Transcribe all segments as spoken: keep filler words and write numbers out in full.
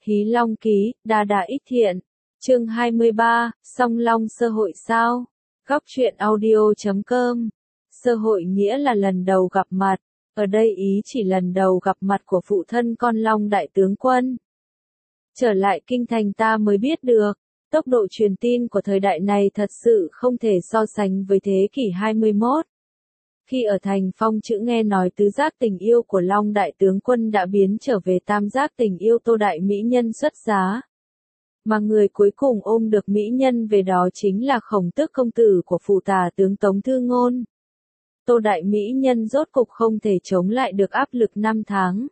Hí Long Ký, Đa Đa Ích Thiện. Chương hai mươi ba, Song Long sơ hội sao? Góc truyện audio chấm com. Sơ hội nghĩa là lần đầu gặp mặt, ở đây ý chỉ lần đầu gặp mặt của phụ thân con Long đại tướng quân. Trở lại kinh thành ta mới biết được, tốc độ truyền tin của thời đại này thật sự không thể so sánh với thế kỷ hai mươi mốt. Khi ở thành Phong Chữ nghe nói tứ giác tình yêu của Long đại tướng quân đã biến trở về tam giác tình yêu Tô đại mỹ nhân xuất giá. Mà người cuối cùng ôm được mỹ nhân về đó chính là Khổng Tước công tử của phụ tả tướng Tống Thư Ngôn. Tô đại mỹ nhân rốt cục không thể chống lại được áp lực năm tháng.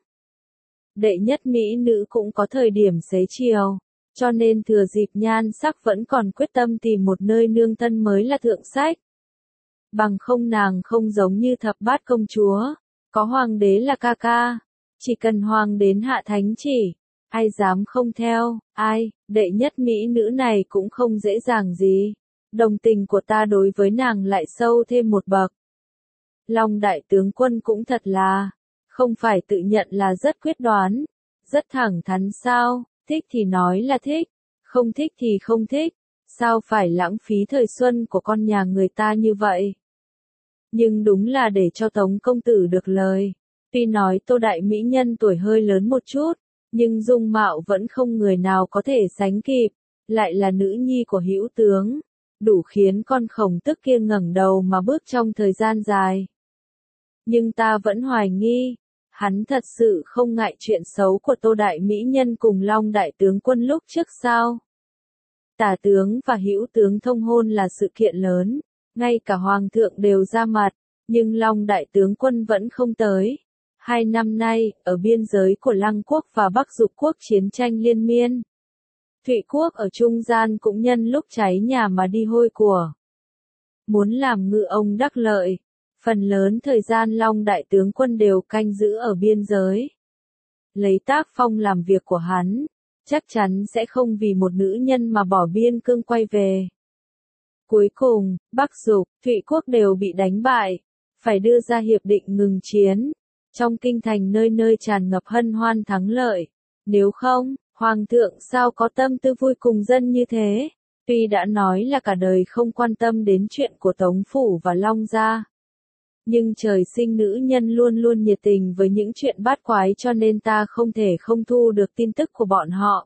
Đệ nhất mỹ nữ cũng có thời điểm xế chiều, cho nên thừa dịp nhan sắc vẫn còn quyết tâm tìm một nơi nương thân mới là thượng sách. Bằng không nàng không giống như thập bát công chúa, có hoàng đế là ca ca, chỉ cần hoàng đến hạ thánh chỉ, ai dám không theo, ai, đệ nhất mỹ nữ này cũng không dễ dàng gì, đồng tình của ta đối với nàng lại sâu thêm một bậc. Long đại tướng quân cũng thật là, không phải tự nhận là rất quyết đoán, rất thẳng thắn sao, thích thì nói là thích, không thích thì không thích, sao phải lãng phí thời xuân của con nhà người ta như vậy. Nhưng đúng là để cho Tống công tử được lời, tuy nói Tô đại mỹ nhân tuổi hơi lớn một chút, nhưng dung mạo vẫn không người nào có thể sánh kịp, lại là nữ nhi của hữu tướng, đủ khiến con Khổng Tước kia ngẩng đầu mà bước trong thời gian dài. Nhưng ta vẫn hoài nghi, hắn thật sự không ngại chuyện xấu của Tô đại mỹ nhân cùng Long đại tướng quân lúc trước sao? Tả tướng và hữu tướng thông hôn là sự kiện lớn, ngay cả hoàng thượng đều ra mặt, nhưng Long đại tướng quân vẫn không tới. Hai năm nay, ở biên giới của Lăng quốc và Bắc Dục quốc chiến tranh liên miên. Thụy quốc ở trung gian cũng nhân lúc cháy nhà mà đi hôi của. Muốn làm ngư ông đắc lợi, phần lớn thời gian Long đại tướng quân đều canh giữ ở biên giới. Lấy tác phong làm việc của hắn, chắc chắn sẽ không vì một nữ nhân mà bỏ biên cương quay về. Cuối cùng, Bắc Dục, Thụy quốc đều bị đánh bại, phải đưa ra hiệp định ngừng chiến. Trong kinh thành nơi nơi tràn ngập hân hoan thắng lợi. Nếu không, Hoàng thượng sao có tâm tư vui cùng dân như thế? Tuy đã nói là cả đời không quan tâm đến chuyện của Tống Phủ và Long Gia. Nhưng trời sinh nữ nhân luôn luôn nhiệt tình với những chuyện bát quái cho nên ta không thể không thu được tin tức của bọn họ.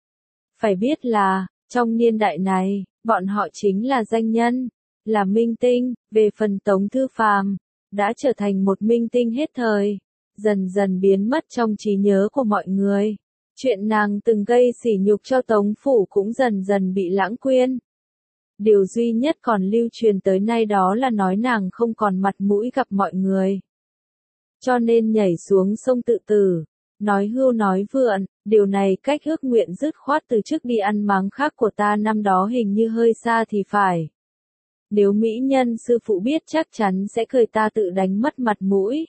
Phải biết là, trong niên đại này, bọn họ chính là danh nhân, là minh tinh, về phần Tống Thư Phàm đã trở thành một minh tinh hết thời, dần dần biến mất trong trí nhớ của mọi người. Chuyện nàng từng gây sỉ nhục cho Tống Phủ cũng dần dần bị lãng quên. Điều duy nhất còn lưu truyền tới nay đó là nói nàng không còn mặt mũi gặp mọi người. Cho nên nhảy xuống sông tự tử, nói hưu nói vượn, điều này cách ước nguyện dứt khoát từ trước đi ăn máng khác của ta năm đó hình như hơi xa thì phải. Nếu mỹ nhân sư phụ biết chắc chắn sẽ cười ta tự đánh mất mặt mũi.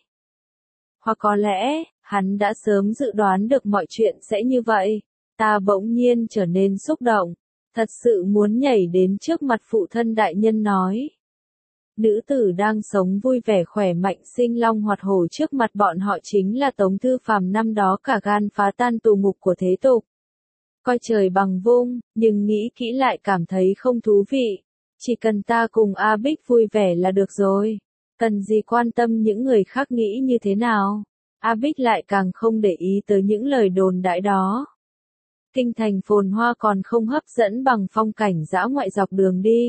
Hoặc có lẽ, hắn đã sớm dự đoán được mọi chuyện sẽ như vậy. Ta bỗng nhiên trở nên xúc động, thật sự muốn nhảy đến trước mặt phụ thân đại nhân nói. Nữ tử đang sống vui vẻ khỏe mạnh sinh long hoạt hổ trước mặt bọn họ chính là Tống Thư Phàm năm đó cả gan phá tan tù ngục của thế tục. Coi trời bằng vung, nhưng nghĩ kỹ lại cảm thấy không thú vị. Chỉ cần ta cùng A Bích vui vẻ là được rồi. Cần gì quan tâm những người khác nghĩ như thế nào. A Bích lại càng không để ý tới những lời đồn đại đó. Kinh thành phồn hoa còn không hấp dẫn bằng phong cảnh dã ngoại dọc đường đi.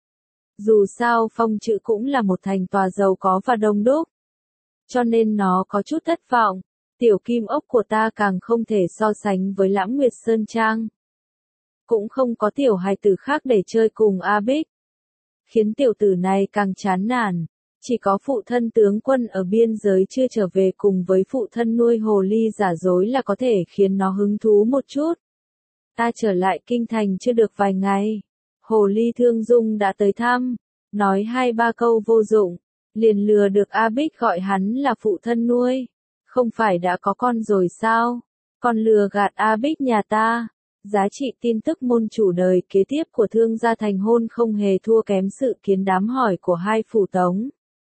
Dù sao Phong Chữ cũng là một thành tòa giàu có và đông đúc. Cho nên nó có chút thất vọng. Tiểu Kim Ốc của ta càng không thể so sánh với Lãng Nguyệt Sơn Trang. Cũng không có tiểu hài tử khác để chơi cùng A Bích. Khiến tiểu tử này càng chán nản. Chỉ có phụ thân tướng quân ở biên giới chưa trở về cùng với phụ thân nuôi hồ ly giả dối là có thể khiến nó hứng thú một chút. Ta trở lại kinh thành chưa được vài ngày. Hồ ly Thương Dung đã tới thăm. Nói hai ba câu vô dụng. Liền lừa được A Bích gọi hắn là phụ thân nuôi. Không phải đã có con rồi sao? Còn lừa gạt A Bích nhà ta. Giá trị tin tức môn chủ đời kế tiếp của Thương gia thành hôn không hề thua kém sự kiến đám hỏi của hai phủ Tống.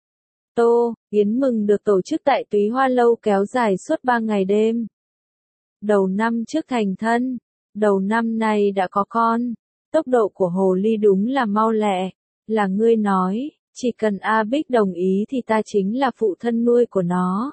Tô, yến mừng được tổ chức tại Túy Hoa Lâu kéo dài suốt ba ngày đêm. đầu năm trước thành thân, đầu năm nay đã có con. Tốc độ của hồ ly đúng là mau lẹ, là ngươi nói, chỉ cần A Bích đồng ý thì ta chính là phụ thân nuôi của nó.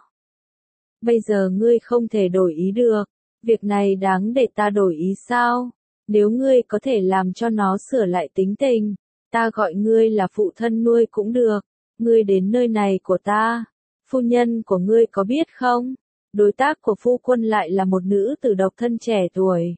Bây giờ ngươi không thể đổi ý được, việc này đáng để ta đổi ý sao? Nếu ngươi có thể làm cho nó sửa lại tính tình, ta gọi ngươi là phụ thân nuôi cũng được. Ngươi đến nơi này của ta, phu nhân của ngươi có biết không? Đối tác của phu quân lại là một nữ tử độc thân trẻ tuổi.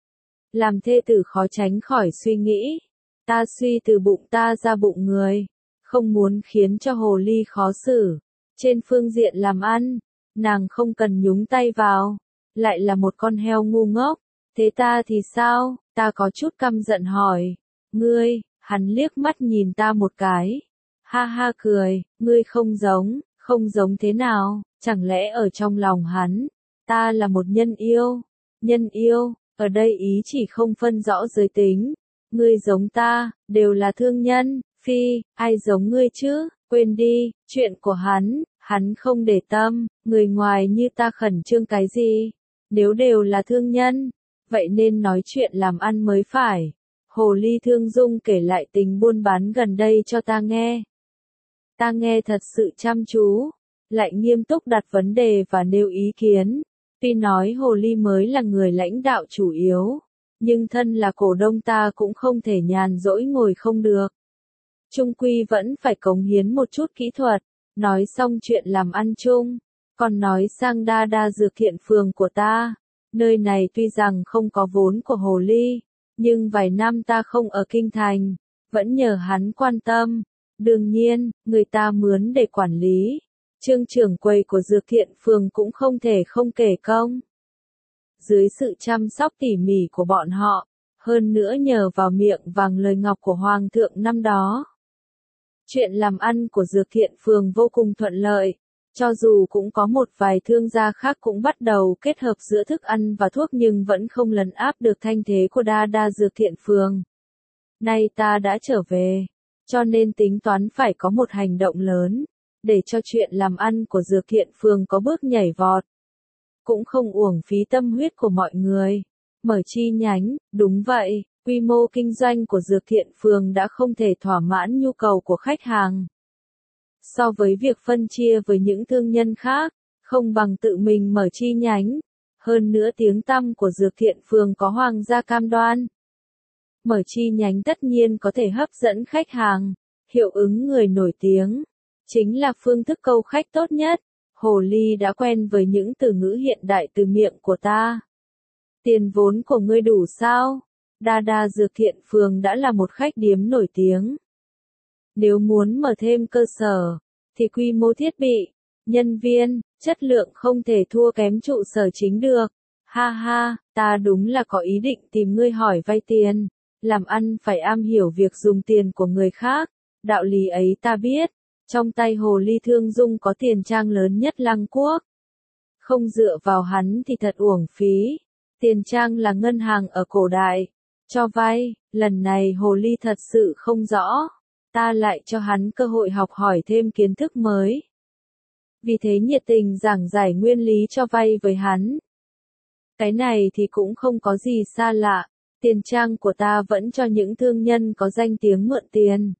Làm thê tử khó tránh khỏi suy nghĩ, ta suy từ bụng ta ra bụng người, không muốn khiến cho hồ ly khó xử. Trên phương diện làm ăn, nàng không cần nhúng tay vào, lại là một con heo ngu ngốc. Thế ta thì sao? Ta có chút căm giận hỏi. Ngươi, hắn liếc mắt nhìn ta một cái. Ha ha cười, ngươi không giống, không giống thế nào, chẳng lẽ ở trong lòng hắn, ta là một nhân yêu? Nhân yêu, ở đây ý chỉ không phân rõ giới tính. Ngươi giống ta, đều là thương nhân, phi, ai giống ngươi chứ? Quên đi, chuyện của hắn, hắn không để tâm, người ngoài như ta khẩn trương cái gì? Nếu đều là thương nhân, vậy nên nói chuyện làm ăn mới phải. Hồ ly Thương Dung kể lại tình buôn bán gần đây cho ta nghe. Ta nghe thật sự chăm chú, lại nghiêm túc đặt vấn đề và nêu ý kiến. Tuy nói hồ ly mới là người lãnh đạo chủ yếu, nhưng thân là cổ đông ta cũng không thể nhàn rỗi ngồi không được. Trung quy vẫn phải cống hiến một chút kỹ thuật. Nói xong chuyện làm ăn chung, còn nói sang Đa Đa Dược Thiện Phường của ta. Nơi này tuy rằng không có vốn của hồ ly, nhưng vài năm ta không ở kinh thành, vẫn nhờ hắn quan tâm. Đương nhiên, người ta mướn để quản lý. Trương trưởng quầy của Dược Thiện Phường cũng không thể không kể công. Dưới sự chăm sóc tỉ mỉ của bọn họ, hơn nữa nhờ vào miệng vàng lời ngọc của Hoàng thượng năm đó. Chuyện làm ăn của Dược Thiện Phường vô cùng thuận lợi, cho dù cũng có một vài thương gia khác cũng bắt đầu kết hợp giữa thức ăn và thuốc nhưng vẫn không lấn áp được thanh thế của Đa Đa Dược Thiện Phường. Nay ta đã trở về, cho nên tính toán phải có một hành động lớn, để cho chuyện làm ăn của Dược Thiện Phường có bước nhảy vọt. Cũng không uổng phí tâm huyết của mọi người. Mở chi nhánh, đúng vậy. Quy mô kinh doanh của Dược Thiện Phường đã không thể thỏa mãn nhu cầu của khách hàng. So với việc phân chia với những thương nhân khác, không bằng tự mình mở chi nhánh. Hơn nữa tiếng tăm của Dược Thiện Phường có hoàng gia cam đoan. Mở chi nhánh tất nhiên có thể hấp dẫn khách hàng, hiệu ứng người nổi tiếng. Chính là phương thức câu khách tốt nhất. Hồ ly đã quen với những từ ngữ hiện đại từ miệng của ta. Tiền vốn của ngươi đủ sao? Đa Đa Dược Thiện Phường đã là một khách điếm nổi tiếng. Nếu muốn mở thêm cơ sở, thì quy mô thiết bị, nhân viên, chất lượng không thể thua kém trụ sở chính được. Ha ha, ta đúng là có ý định tìm ngươi hỏi vay tiền. Làm ăn phải am hiểu việc dùng tiền của người khác. Đạo lý ấy ta biết. Trong tay hồ ly Thương Dung có tiền trang lớn nhất Lăng Quốc. Không dựa vào hắn thì thật uổng phí. Tiền trang là ngân hàng ở cổ đại. Cho vay, lần này hồ ly thật sự không rõ. Ta lại cho hắn cơ hội học hỏi thêm kiến thức mới. Vì thế nhiệt tình giảng giải nguyên lý cho vay với hắn. Cái này thì cũng không có gì xa lạ. Tiền trang của ta vẫn cho những thương nhân có danh tiếng mượn tiền.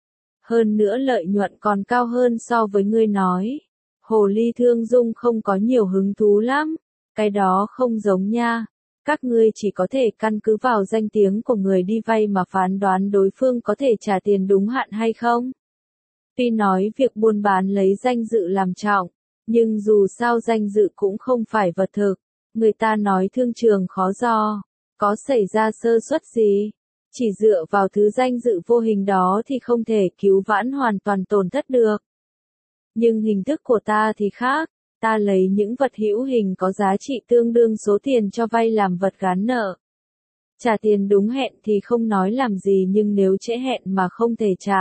Hơn nữa lợi nhuận còn cao hơn so với ngươi nói. Hồ ly Thương Dung không có nhiều hứng thú lắm. Cái đó không giống nha. Các ngươi chỉ có thể căn cứ vào danh tiếng của người đi vay mà phán đoán đối phương có thể trả tiền đúng hạn hay không. Tuy nói việc buôn bán lấy danh dự làm trọng, nhưng dù sao danh dự cũng không phải vật thực. Người ta nói thương trường khó dò, có xảy ra sơ suất gì. Chỉ dựa vào thứ danh dự vô hình đó thì không thể cứu vãn hoàn toàn tổn thất được. Nhưng hình thức của ta thì khác, ta lấy những vật hữu hình có giá trị tương đương số tiền cho vay làm vật gán nợ. Trả tiền đúng hẹn thì không nói làm gì nhưng nếu trễ hẹn mà không thể trả,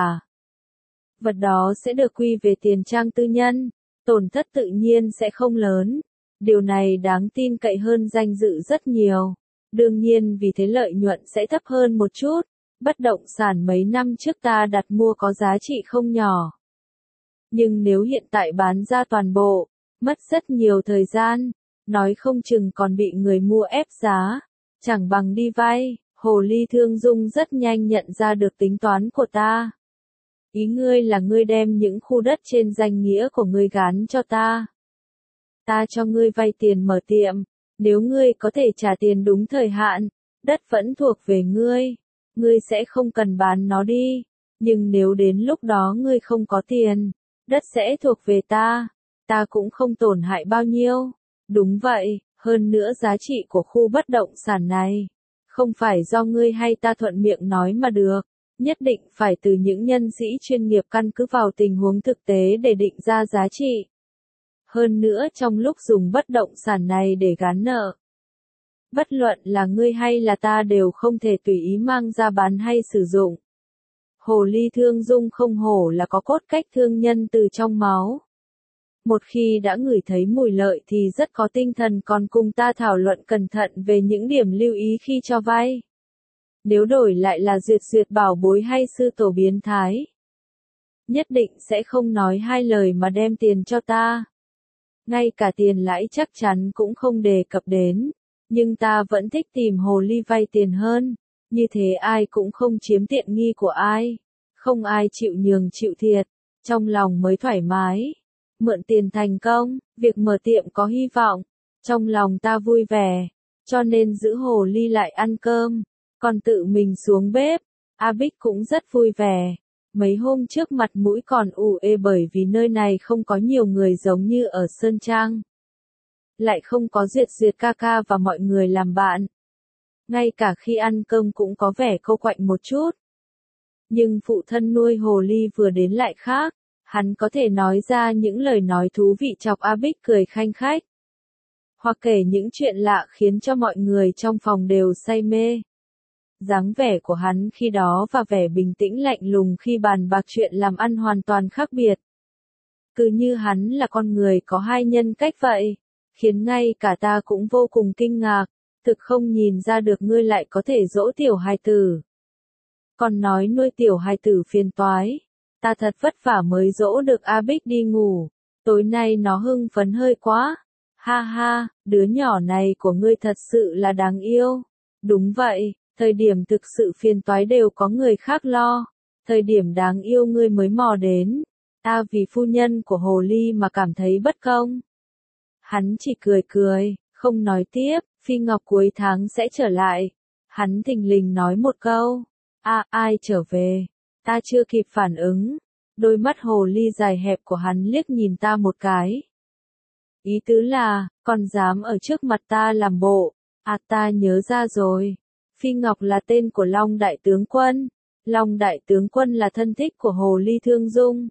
vật đó sẽ được quy về tiền trang tư nhân, tổn thất tự nhiên sẽ không lớn. Điều này đáng tin cậy hơn danh dự rất nhiều. Đương nhiên vì thế lợi nhuận sẽ thấp hơn một chút. Bất động sản mấy năm trước ta đặt mua có giá trị không nhỏ. Nhưng nếu hiện tại bán ra toàn bộ, mất rất nhiều thời gian. nói không chừng còn bị người mua ép giá, chẳng bằng đi vay. Hồ ly Thương Dung rất nhanh nhận ra được tính toán của ta. Ý ngươi là ngươi đem những khu đất trên danh nghĩa của ngươi gán cho ta. Ta cho ngươi vay tiền mở tiệm, nếu ngươi có thể trả tiền đúng thời hạn, đất vẫn thuộc về ngươi, ngươi sẽ không cần bán nó đi, nhưng nếu đến lúc đó ngươi không có tiền, đất sẽ thuộc về ta, ta cũng không tổn hại bao nhiêu. Đúng vậy, hơn nữa giá trị của khu bất động sản này, không phải do ngươi hay ta thuận miệng nói mà được, nhất định phải từ những nhân sĩ chuyên nghiệp căn cứ vào tình huống thực tế để định ra giá trị. Hơn nữa trong lúc dùng bất động sản này để gán nợ, bất luận là ngươi hay là ta đều không thể tùy ý mang ra bán hay sử dụng. Hồ ly Thương Dung không hổ là có cốt cách thương nhân từ trong máu. Một khi đã ngửi thấy mùi lợi thì rất có tinh thần còn cùng ta thảo luận cẩn thận về những điểm lưu ý khi cho vay. Nếu đổi lại là Duyệt Duyệt bảo bối hay sư tổ biến thái, nhất định sẽ không nói hai lời mà đem tiền cho ta. Ngay cả tiền lãi chắc chắn cũng không đề cập đến, nhưng ta vẫn thích tìm hồ ly vay tiền hơn, như thế ai cũng không chiếm tiện nghi của ai, không ai chịu nhường chịu thiệt, trong lòng mới thoải mái. Mượn tiền thành công, việc mở tiệm có hy vọng, trong lòng ta vui vẻ, cho nên giữ hồ ly lại ăn cơm, còn tự mình xuống bếp. A Bích cũng rất vui vẻ. Mấy hôm trước mặt mũi còn ủ ê bởi vì nơi này không có nhiều người giống như ở Sơn Trang. Lại không có Duyệt Duyệt ca ca và mọi người làm bạn. Ngay cả khi ăn cơm cũng có vẻ cô quạnh một chút. Nhưng phụ thân nuôi hồ ly vừa đến lại khác, hắn có thể nói ra những lời nói thú vị chọc A Bích cười khanh khách. Hoặc kể những chuyện lạ khiến cho mọi người trong phòng đều say mê. Dáng vẻ của hắn khi đó và vẻ bình tĩnh lạnh lùng khi bàn bạc chuyện làm ăn hoàn toàn khác biệt. Cứ như hắn là con người có hai nhân cách vậy, khiến ngay cả ta cũng vô cùng kinh ngạc, thực không nhìn ra được ngươi lại có thể dỗ tiểu hài tử. Còn nói nuôi tiểu hài tử phiền toái, ta thật vất vả mới dỗ được A Bích đi ngủ, tối nay nó hưng phấn hơi quá. Ha ha, đứa nhỏ này của ngươi thật sự là đáng yêu. Đúng vậy. Thời điểm thực sự phiền toái đều có người khác lo, thời điểm đáng yêu ngươi mới mò đến, ta vì phu nhân của hồ ly mà cảm thấy bất công. Hắn chỉ cười cười, không nói tiếp. Phi Ngọc cuối tháng sẽ trở lại. Hắn thình lình nói một câu, a ai trở về, ta chưa kịp phản ứng, đôi mắt hồ ly dài hẹp của hắn liếc nhìn ta một cái. Ý tứ là, còn dám ở trước mặt ta làm bộ, à ta nhớ ra rồi. Phi Ngọc là tên của Long Đại Tướng Quân. Long Đại Tướng Quân là thân thích của Hồ ly Thương Dung.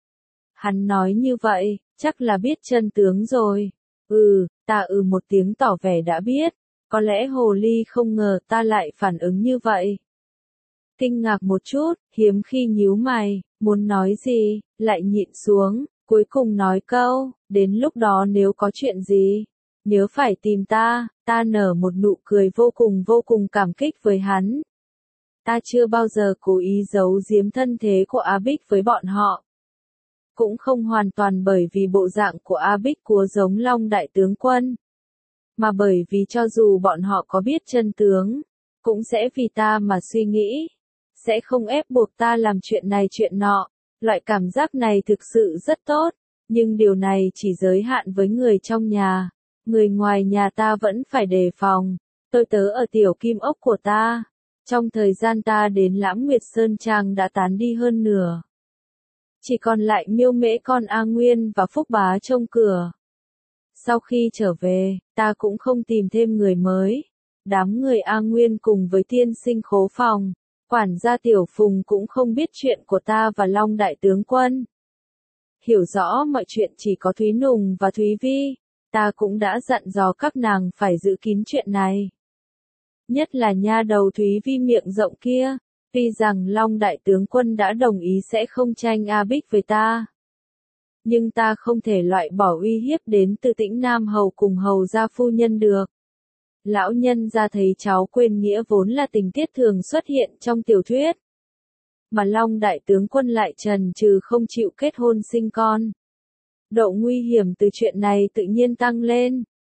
Hắn nói như vậy, chắc là biết chân tướng rồi. Ừ, ta ừ một tiếng tỏ vẻ đã biết. Có lẽ Hồ ly không ngờ ta lại phản ứng như vậy. Kinh ngạc một chút, hiếm khi nhíu mày, muốn nói gì, lại nhịn xuống, cuối cùng nói câu, đến lúc đó nếu có chuyện gì, nhớ phải tìm ta. Ta nở một nụ cười vô cùng vô cùng cảm kích với hắn. Ta chưa bao giờ cố ý giấu giếm thân thế của A Bích với bọn họ. Cũng không hoàn toàn bởi vì bộ dạng của A Bích cúa giống Long Đại Tướng Quân. Mà bởi vì cho dù bọn họ có biết chân tướng, cũng sẽ vì ta mà suy nghĩ. Sẽ không ép buộc ta làm chuyện này chuyện nọ. Loại cảm giác này thực sự rất tốt. Nhưng điều này chỉ giới hạn với người trong nhà. Người ngoài nhà ta vẫn phải đề phòng. Tôi tớ ở tiểu kim ốc của ta. Trong thời gian ta đến Lãm Nguyệt Sơn Trang đã tán đi hơn nửa. Chỉ còn lại Miêu Mễ con A Nguyên và Phúc Bá trông cửa. Sau khi trở về, ta cũng không tìm thêm người mới. Đám người A Nguyên cùng với tiên sinh khố phòng, quản gia Tiểu Phùng cũng không biết chuyện của ta và Long Đại Tướng Quân. Hiểu rõ mọi chuyện chỉ có Thúy Nùng và Thúy Vi. Ta cũng đã dặn dò các nàng phải giữ kín chuyện này. Nhất là nha đầu Thúy Vi miệng rộng kia, tuy rằng Long Đại Tướng Quân đã đồng ý sẽ không tranh A Bích với ta. Nhưng ta không thể loại bỏ uy hiếp đến từ Tĩnh Nam Hầu cùng Hầu gia phu nhân được. Lão nhân ra thấy cháu quên nghĩa vốn là tình tiết thường xuất hiện trong tiểu thuyết. Mà Long Đại Tướng Quân lại trần trừ không chịu kết hôn sinh con. Độ nguy hiểm từ chuyện này tự nhiên tăng lên.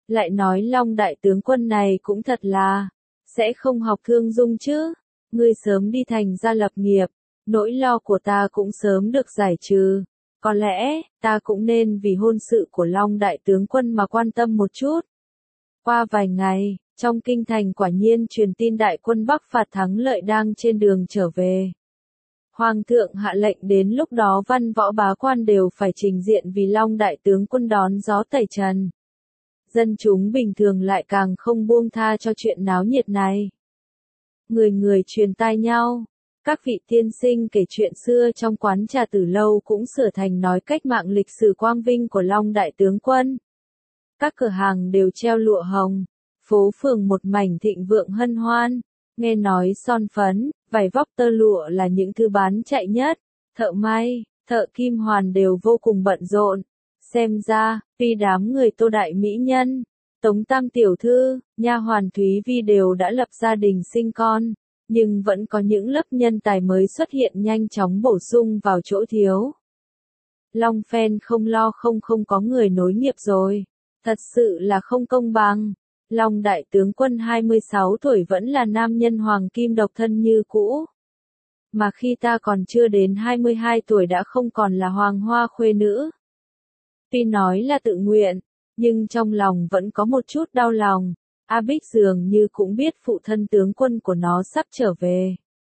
Lại nói Long đại tướng quân này cũng thật là, sẽ không học thương dung chứ, ngươi sớm đi thành ra lập nghiệp, nỗi lo của ta cũng sớm được giải trừ, có lẽ, ta cũng nên vì hôn sự của Long đại tướng quân mà quan tâm một chút. Qua vài ngày, trong kinh thành quả nhiên truyền tin đại quân Bắc phạt thắng lợi đang trên đường trở về. Hoàng thượng hạ lệnh đến lúc đó văn võ bá quan đều phải trình diện vì Long đại tướng quân đón gió tẩy trần. Dân chúng bình thường lại càng không buông tha cho chuyện náo nhiệt này. Người người truyền tai nhau, các vị tiên sinh kể chuyện xưa trong quán trà Tử Lâu cũng sửa thành nói cách mạng lịch sử quang vinh của Long đại tướng quân. Các cửa hàng đều treo lụa hồng, phố phường một mảnh thịnh vượng hân hoan, nghe nói son phấn, vải vóc tơ lụa là những thứ bán chạy nhất, thợ may, thợ kim hoàn đều vô cùng bận rộn. Xem ra, tuy đám người Tô đại mỹ nhân, Tống tam tiểu thư, nha hoàn Thúy Vi đều đã lập gia đình sinh con, nhưng vẫn có những lớp nhân tài mới xuất hiện nhanh chóng bổ sung vào chỗ thiếu. Long Phen không lo không không có người nối nghiệp rồi, thật sự là không công bằng. Long đại tướng quân hai mươi sáu tuổi vẫn là nam nhân hoàng kim độc thân như cũ. Mà khi ta còn chưa đến hai mươi hai tuổi đã không còn là hoàng hoa khuê nữ. Tuy nói là tự nguyện, nhưng trong lòng vẫn có một chút đau lòng. A Bích dường như cũng biết phụ thân tướng quân của nó sắp trở về.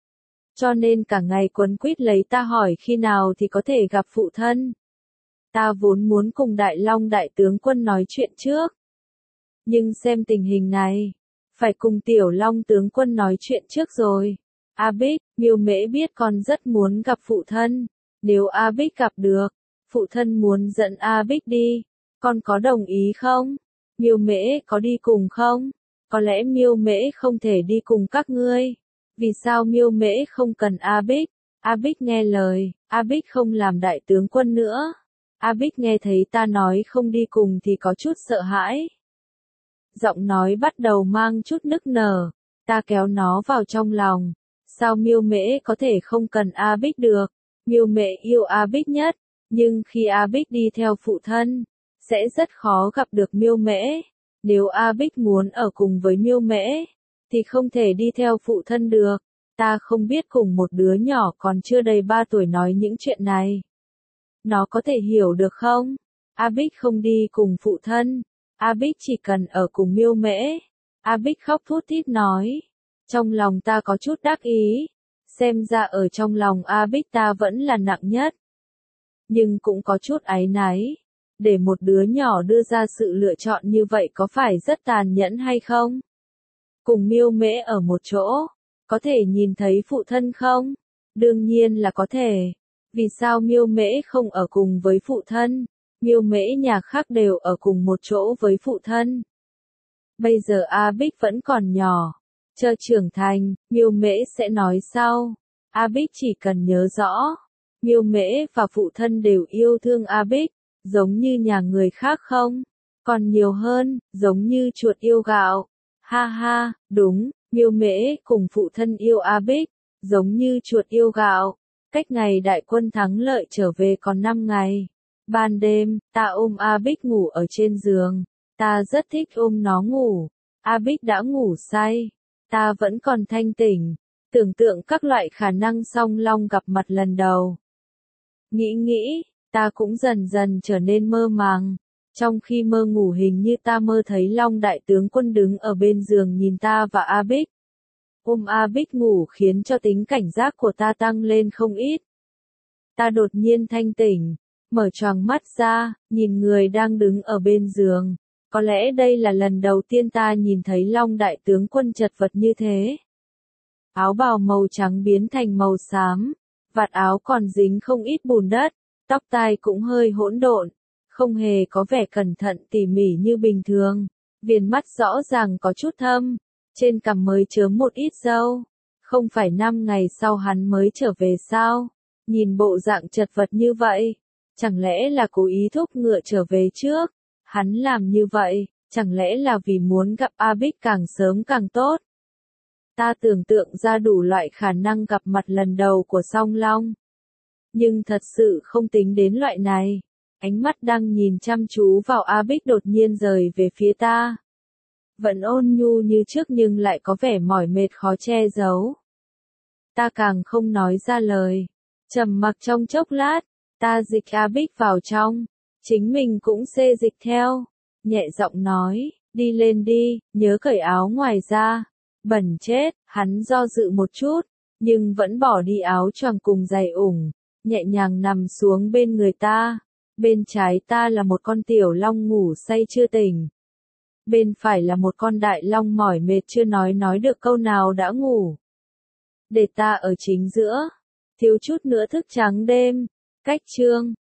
Cho nên cả ngày quấn quýt lấy ta hỏi khi nào thì có thể gặp phụ thân. Ta vốn muốn cùng Đại Long đại tướng quân nói chuyện trước. Nhưng xem tình hình này, phải cùng Tiểu Long tướng quân nói chuyện trước rồi. A Bích, Miêu Mễ biết con rất muốn gặp phụ thân. Nếu A Bích gặp được, phụ thân muốn dẫn A Bích đi, con có đồng ý không? Miêu Mễ có đi cùng không? Có lẽ Miêu Mễ không thể đi cùng các ngươi. Vì sao Miêu Mễ không cần A Bích? A Bích nghe lời, A Bích không làm đại tướng quân nữa. A Bích nghe thấy ta nói không đi cùng thì có chút sợ hãi. Giọng nói bắt đầu mang chút nức nở, ta kéo nó vào trong lòng. Sao Miêu Mễ có thể không cần A Bích được? Miêu Mễ yêu A Bích nhất, nhưng khi A Bích đi theo phụ thân, sẽ rất khó gặp được Miêu Mễ. Nếu A Bích muốn ở cùng với Miêu Mễ, thì không thể đi theo phụ thân được. Ta không biết cùng một đứa nhỏ còn chưa đầy ba tuổi nói những chuyện này. Nó có thể hiểu được không? A Bích không đi cùng phụ thân. A Bích chỉ cần ở cùng Miêu Mễ. A Bích khóc thút thít nói. Trong lòng ta có chút đắc ý. Xem ra ở trong lòng A Bích ta vẫn là nặng nhất. Nhưng cũng có chút áy náy. Để một đứa nhỏ đưa ra sự lựa chọn như vậy có phải rất tàn nhẫn hay không? Cùng Miêu Mễ ở một chỗ, có thể nhìn thấy phụ thân không? Đương nhiên là có thể. Vì sao Miêu Mễ không ở cùng với phụ thân? Miêu Mễ nhà khác đều ở cùng một chỗ với phụ thân. Bây giờ A Bích vẫn còn nhỏ, chờ trưởng thành, Miêu Mễ sẽ nói sau. A Bích chỉ cần nhớ rõ, Miêu Mễ và phụ thân đều yêu thương A Bích, giống như nhà người khác không? Còn nhiều hơn, giống như chuột yêu gạo. Ha ha, đúng, Miêu Mễ cùng phụ thân yêu A Bích, giống như chuột yêu gạo. Cách ngày đại quân thắng lợi trở về còn năm ngày. Ban đêm, ta ôm A Bích ngủ ở trên giường. Ta rất thích ôm nó ngủ. A Bích đã ngủ say. Ta vẫn còn thanh tỉnh. Tưởng tượng các loại khả năng song long gặp mặt lần đầu. Nghĩ nghĩ, ta cũng dần dần trở nên mơ màng. Trong khi mơ ngủ hình như ta mơ thấy Long đại tướng quân đứng ở bên giường nhìn ta và A Bích. Ôm A Bích ngủ khiến cho tính cảnh giác của ta tăng lên không ít. Ta đột nhiên thanh tỉnh, mở choàng mắt ra, nhìn người đang đứng ở bên giường. Có lẽ đây là lần đầu tiên ta nhìn thấy Long đại tướng quân chật vật như thế. Áo bào màu trắng biến thành màu xám, vạt áo còn dính không ít bùn đất, tóc tai cũng hơi hỗn độn, không hề có vẻ cẩn thận tỉ mỉ như bình thường. Viền mắt rõ ràng có chút thâm, trên cằm mới chớm một ít râu. Không phải năm ngày sau hắn mới trở về sao? Nhìn bộ dạng chật vật như vậy, chẳng lẽ là cố ý thúc ngựa trở về trước? Hắn làm như vậy, chẳng lẽ là vì muốn gặp A Bích càng sớm càng tốt? Ta tưởng tượng ra đủ loại khả năng gặp mặt lần đầu của Song Long. Nhưng thật sự không tính đến loại này. Ánh mắt đang nhìn chăm chú vào A Bích đột nhiên rời về phía ta. Vẫn ôn nhu như trước nhưng lại có vẻ mỏi mệt khó che giấu. Ta càng không nói ra lời. Trầm mặc trong chốc lát, ta dịch A Bích vào trong. Chính mình cũng xê dịch theo. Nhẹ giọng nói, đi lên đi, nhớ cởi áo ngoài ra. Bẩn chết, hắn do dự một chút, nhưng vẫn bỏ đi áo choàng cùng giày ủng, nhẹ nhàng nằm xuống bên người ta. Bên trái ta là một con tiểu long ngủ say chưa tỉnh. Bên phải là một con đại long mỏi mệt chưa nói nói được câu nào đã ngủ. Để ta ở chính giữa, thiếu chút nữa thức trắng đêm. Cách chương